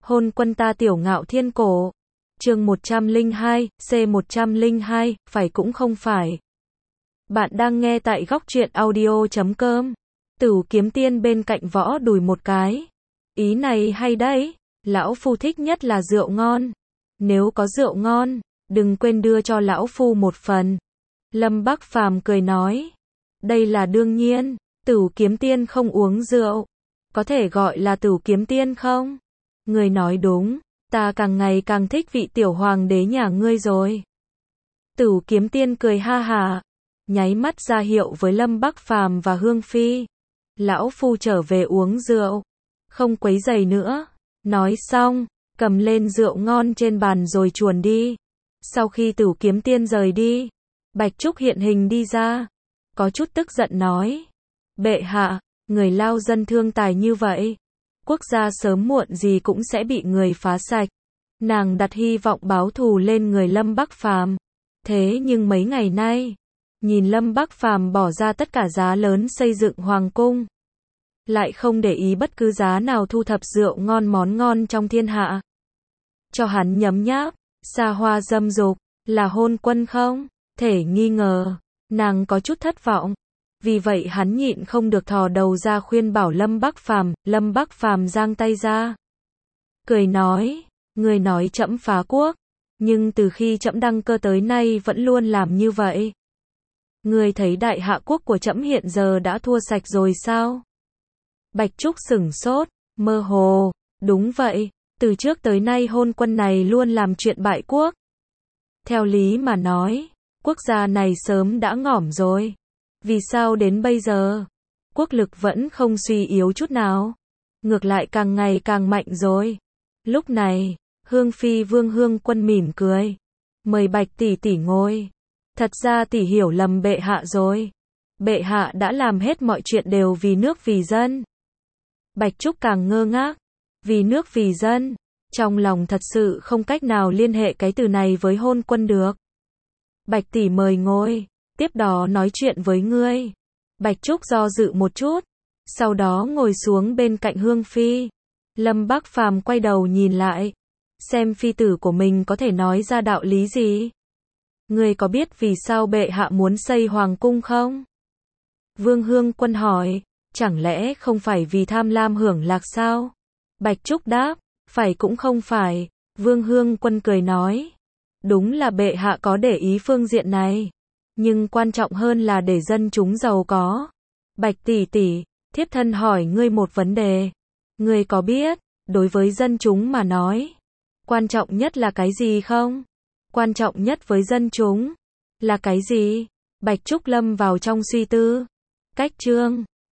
Hôn quân ta tiểu ngạo thiên cổ. Chương 102, C102, phải cũng không phải. Bạn đang nghe tại góc truyện audio.com. Tửu kiếm tiên bên cạnh võ đùi một cái. Ý này hay đấy, lão phu thích nhất là rượu ngon. Nếu có rượu ngon, đừng quên đưa cho lão phu một phần. Lâm Bắc Phàm cười nói. Đây là đương nhiên, Tửu kiếm tiên không uống rượu. Có thể gọi là Tửu kiếm tiên không? Người nói đúng, ta càng ngày càng thích vị tiểu hoàng đế nhà ngươi rồi. Tửu kiếm tiên cười ha hả, nháy mắt ra hiệu với Lâm Bắc Phàm và Hương Phi. Lão phu trở về uống rượu, không quấy rầy nữa. Nói xong, cầm lên rượu ngon trên bàn rồi chuồn đi. Sau khi Tửu kiếm tiên rời đi, Bạch Trúc hiện hình đi ra, có chút tức giận nói. Bệ hạ, người lao dân thương tài như vậy, quốc gia sớm muộn gì cũng sẽ bị người phá sạch. Nàng đặt hy vọng báo thù lên người Lâm Bắc Phàm. Thế nhưng mấy ngày nay, nhìn Lâm Bắc Phàm bỏ ra tất cả giá lớn xây dựng hoàng cung, lại không để ý bất cứ giá nào thu thập rượu ngon món ngon trong thiên hạ, cho hắn nhấm nháp, xa hoa dâm dục, là hôn quân không? Thể nghi ngờ, nàng có chút thất vọng. Vì vậy hắn nhịn không được thò đầu ra khuyên bảo Lâm Bắc Phàm. Lâm Bắc Phàm giang tay ra, cười nói, người nói trẫm phá quốc, nhưng từ khi trẫm đăng cơ tới nay vẫn luôn làm như vậy. Người thấy đại hạ quốc của trẫm hiện giờ đã thua sạch rồi sao? Bạch Trúc sửng sốt, mơ hồ, đúng vậy, từ trước tới nay hôn quân này luôn làm chuyện bại quốc. Theo lý mà nói, quốc gia này sớm đã ngỏm rồi. Vì sao đến bây giờ, quốc lực vẫn không suy yếu chút nào, ngược lại càng ngày càng mạnh rồi. Lúc này, Hương Phi Vương Hương Quân mỉm cười, mời Bạch tỷ tỷ ngồi. Thật ra tỷ hiểu lầm bệ hạ rồi. Bệ hạ đã làm hết mọi chuyện đều vì nước vì dân. Bạch Trúc càng ngơ ngác, vì nước vì dân, trong lòng thật sự không cách nào liên hệ cái từ này với hôn quân được. Bạch tỷ mời ngồi, tiếp đó nói chuyện với ngươi. Bạch Trúc do dự một chút, sau đó ngồi xuống bên cạnh Hương Phi. Lâm Bắc Phàm quay đầu nhìn lại, xem phi tử của mình có thể nói ra đạo lý gì. Ngươi có biết vì sao bệ hạ muốn xây hoàng cung không? Vương Hương Quân hỏi, chẳng lẽ không phải vì tham lam hưởng lạc sao? Bạch Trúc đáp, phải cũng không phải. Vương Hương Quân cười nói, đúng là bệ hạ có để ý phương diện này, nhưng quan trọng hơn là để dân chúng giàu có. Bạch tỷ tỷ, thiếp thân hỏi ngươi một vấn đề. Ngươi có biết, đối với dân chúng mà nói, quan trọng nhất là cái gì không? Quan trọng nhất với dân chúng là cái gì? Bạch Trúc lâm vào trong suy tư. Cách chương